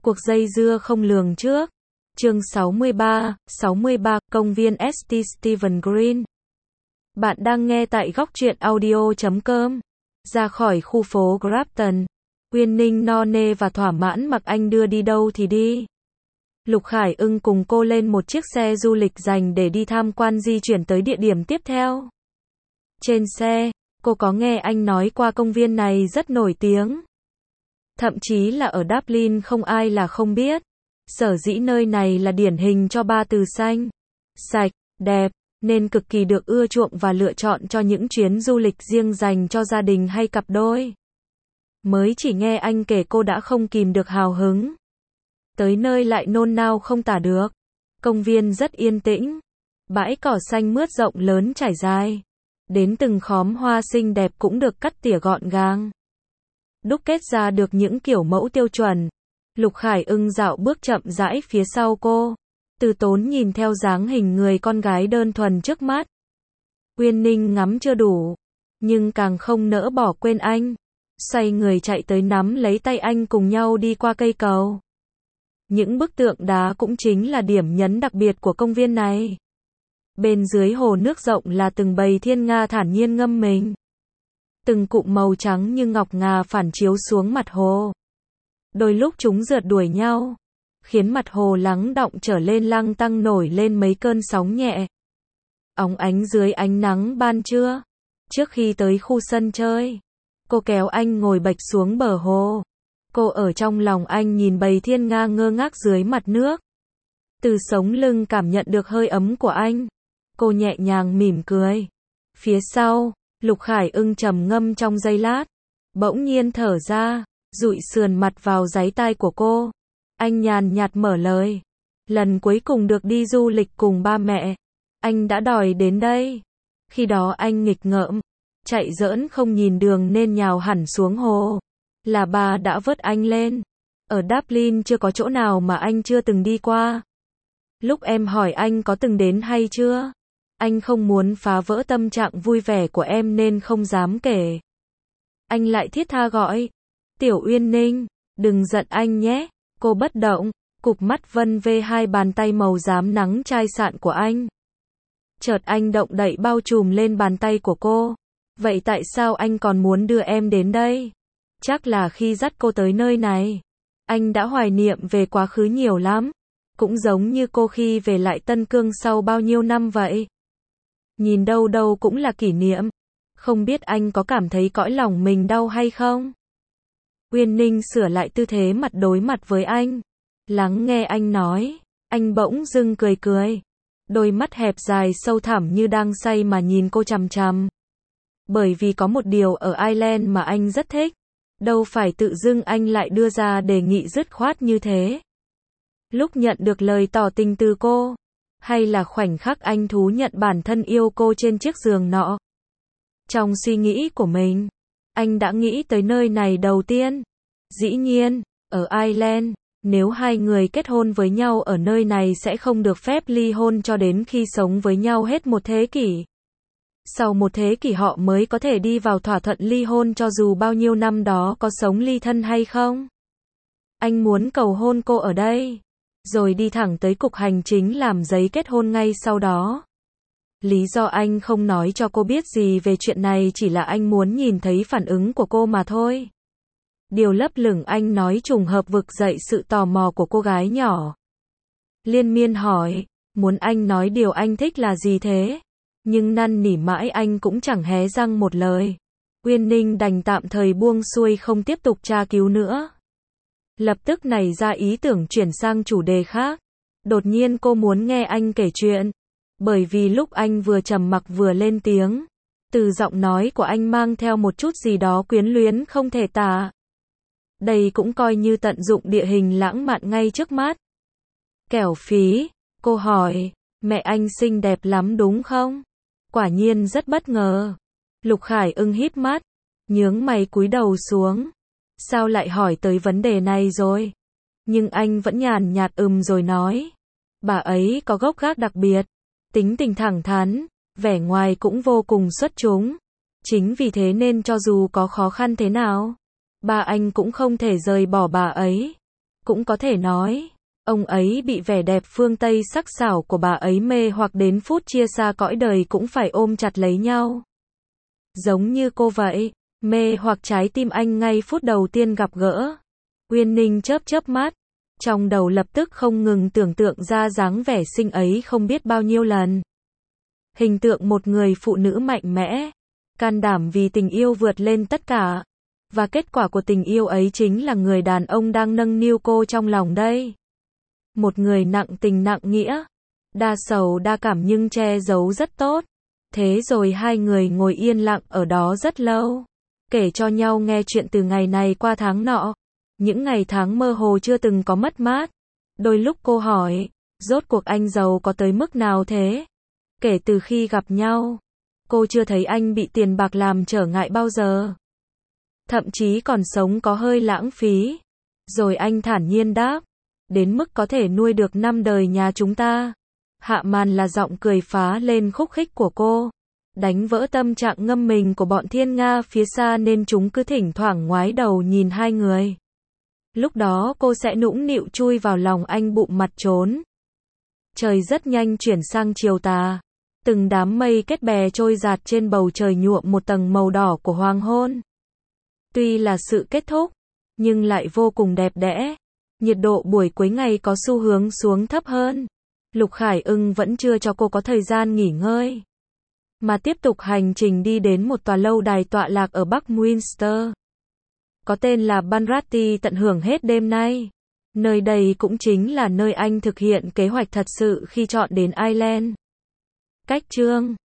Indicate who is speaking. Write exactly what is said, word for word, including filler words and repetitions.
Speaker 1: Cuộc dây dưa không lường trước. Chương sáu mươi ba, sáu mươi ba, công viên ét tê Stephen Green. Bạn đang nghe tại góc truyện audio chấm com. Ra khỏi khu phố Grafton, Uyên Ninh no nê và thỏa mãn mặc anh đưa đi đâu thì đi. Lục Khải Ưng cùng cô lên một chiếc xe du lịch dành để đi tham quan di chuyển tới địa điểm tiếp theo. Trên xe, cô có nghe anh nói qua công viên này rất nổi tiếng. Thậm chí là ở Dublin không ai là không biết. Sở dĩ nơi này là điển hình cho ba từ xanh, sạch, đẹp, nên cực kỳ được ưa chuộng và lựa chọn cho những chuyến du lịch riêng dành cho gia đình hay cặp đôi. Mới chỉ nghe anh kể cô đã không kìm được hào hứng. Tới nơi lại nôn nao không tả được. Công viên rất yên tĩnh. Bãi cỏ xanh mướt rộng lớn trải dài. Đến từng khóm hoa xinh đẹp cũng được cắt tỉa gọn gàng. Đúc kết ra được những kiểu mẫu tiêu chuẩn. Lục Khải Ưng dạo bước chậm rãi phía sau cô. Từ tốn nhìn theo dáng hình người con gái đơn thuần trước mắt. Uyên Ninh ngắm chưa đủ, nhưng càng không nỡ bỏ quên anh. Xoay người chạy tới nắm lấy tay anh cùng nhau đi qua cây cầu. Những bức tượng đá cũng chính là điểm nhấn đặc biệt của công viên này. Bên dưới hồ nước rộng là từng bầy thiên nga thản nhiên ngâm mình. Từng cụm màu trắng như ngọc ngà phản chiếu xuống mặt hồ. Đôi lúc chúng rượt đuổi nhau, khiến mặt hồ lắng đọng trở lên lăng tăng nổi lên mấy cơn sóng nhẹ. Óng ánh dưới ánh nắng ban trưa. Trước khi tới khu sân chơi, cô kéo anh ngồi bệch xuống bờ hồ. Cô ở trong lòng anh nhìn bầy thiên nga ngơ ngác dưới mặt nước. Từ sống lưng cảm nhận được hơi ấm của anh. Cô nhẹ nhàng mỉm cười. Phía sau, Lục Khải Ưng trầm ngâm trong giây lát. Bỗng nhiên thở ra, dụi sườn mặt vào dáy tai của cô. Anh nhàn nhạt mở lời. Lần cuối cùng được đi du lịch cùng ba mẹ, anh đã đòi đến đây. Khi đó anh nghịch ngợm, chạy giỡn không nhìn đường nên nhào hẳn xuống hồ. Là bà đã vớt anh lên. Ở Dublin chưa có chỗ nào mà anh chưa từng đi qua. Lúc em hỏi anh có từng đến hay chưa, anh không muốn phá vỡ tâm trạng vui vẻ của em nên không dám kể. Anh lại thiết tha gọi. Tiểu Uyên Ninh, đừng giận anh nhé. Cô bất động, cụp mắt vân vê hai bàn tay màu rám nắng chai sạn của anh. Chợt anh động đậy bao trùm lên bàn tay của cô. Vậy tại sao anh còn muốn đưa em đến đây? Chắc là khi dắt cô tới nơi này, anh đã hoài niệm về quá khứ nhiều lắm. Cũng giống như cô khi về lại Tân Cương sau bao nhiêu năm vậy. Nhìn đâu đâu cũng là kỷ niệm. Không biết anh có cảm thấy cõi lòng mình đau hay không? Uyên Ninh sửa lại tư thế mặt đối mặt với anh. Lắng nghe anh nói, anh bỗng dưng cười cười. Đôi mắt hẹp dài sâu thẳm như đang say mà nhìn cô chằm chằm. Bởi vì có một điều ở Ireland mà anh rất thích. Đâu phải tự dưng anh lại đưa ra đề nghị dứt khoát như thế. Lúc nhận được lời tỏ tình từ cô, hay là khoảnh khắc anh thú nhận bản thân yêu cô trên chiếc giường nọ. Trong suy nghĩ của mình, anh đã nghĩ tới nơi này đầu tiên. Dĩ nhiên, ở Ireland, nếu hai người kết hôn với nhau ở nơi này sẽ không được phép ly hôn cho đến khi sống với nhau hết một thế kỷ. Sau một thế kỷ họ mới có thể đi vào thỏa thuận ly hôn cho dù bao nhiêu năm đó có sống ly thân hay không. Anh muốn cầu hôn cô ở đây, rồi đi thẳng tới cục hành chính làm giấy kết hôn ngay sau đó. Lý do anh không nói cho cô biết gì về chuyện này chỉ là anh muốn nhìn thấy phản ứng của cô mà thôi. Điều lấp lửng anh nói trùng hợp vực dậy sự tò mò của cô gái nhỏ. Liên miên hỏi, muốn anh nói điều anh thích là gì thế? Nhưng năn nỉ mãi anh cũng chẳng hé răng một lời. Uyên Ninh đành tạm thời buông xuôi không tiếp tục tra cứu nữa. Lập tức nảy ra ý tưởng chuyển sang chủ đề khác. Đột nhiên cô muốn nghe anh kể chuyện. Bởi vì lúc anh vừa trầm mặc vừa lên tiếng, từ giọng nói của anh mang theo một chút gì đó quyến luyến không thể tả. Đây cũng coi như tận dụng địa hình lãng mạn ngay trước mắt. Kẻo phí, cô hỏi, mẹ anh xinh đẹp lắm đúng không? Quả nhiên rất bất ngờ. Lục Khải Ưng híp mắt, nhướng mày cúi đầu xuống. Sao lại hỏi tới vấn đề này rồi? Nhưng anh vẫn nhàn nhạt ừm rồi nói. Bà ấy có gốc gác đặc biệt, tính tình thẳng thắn, vẻ ngoài cũng vô cùng xuất chúng. Chính vì thế nên cho dù có khó khăn thế nào, ba anh cũng không thể rời bỏ bà ấy. Cũng có thể nói, ông ấy bị vẻ đẹp phương Tây sắc sảo của bà ấy mê hoặc đến phút chia xa cõi đời cũng phải ôm chặt lấy nhau. Giống như cô vậy, mê hoặc trái tim anh ngay phút đầu tiên gặp gỡ. Uyên Ninh chớp chớp mắt, trong đầu lập tức không ngừng tưởng tượng ra dáng vẻ xinh ấy không biết bao nhiêu lần. Hình tượng một người phụ nữ mạnh mẽ, can đảm vì tình yêu vượt lên tất cả. Và kết quả của tình yêu ấy chính là người đàn ông đang nâng niu cô trong lòng đây. Một người nặng tình nặng nghĩa, đa sầu đa cảm nhưng che giấu rất tốt. Thế rồi hai người ngồi yên lặng ở đó rất lâu, kể cho nhau nghe chuyện từ ngày này qua tháng nọ. Những ngày tháng mơ hồ chưa từng có mất mát. Đôi lúc cô hỏi, rốt cuộc anh giàu có tới mức nào thế? Kể từ khi gặp nhau, cô chưa thấy anh bị tiền bạc làm trở ngại bao giờ. Thậm chí còn sống có hơi lãng phí. Rồi anh thản nhiên đáp, đến mức có thể nuôi được năm đời nhà chúng ta. Hạ màn là giọng cười phá lên khúc khích của cô, đánh vỡ tâm trạng ngâm mình của bọn thiên nga phía xa nên chúng cứ thỉnh thoảng ngoái đầu nhìn hai người. Lúc đó cô sẽ nũng nịu chui vào lòng anh bụm mặt trốn. Trời rất nhanh chuyển sang chiều tà. Từng đám mây kết bè trôi dạt trên bầu trời nhuộm một tầng màu đỏ của hoàng hôn. Tuy là sự kết thúc, nhưng lại vô cùng đẹp đẽ. Nhiệt độ buổi cuối ngày có xu hướng xuống thấp hơn. Lục Khải Ưng vẫn chưa cho cô có thời gian nghỉ ngơi, mà tiếp tục hành trình đi đến một tòa lâu đài tọa lạc ở Bắc Windsor. Có tên là Banratty tận hưởng hết đêm nay. Nơi đây cũng chính là nơi anh thực hiện kế hoạch thật sự khi chọn đến Ireland. Cách chương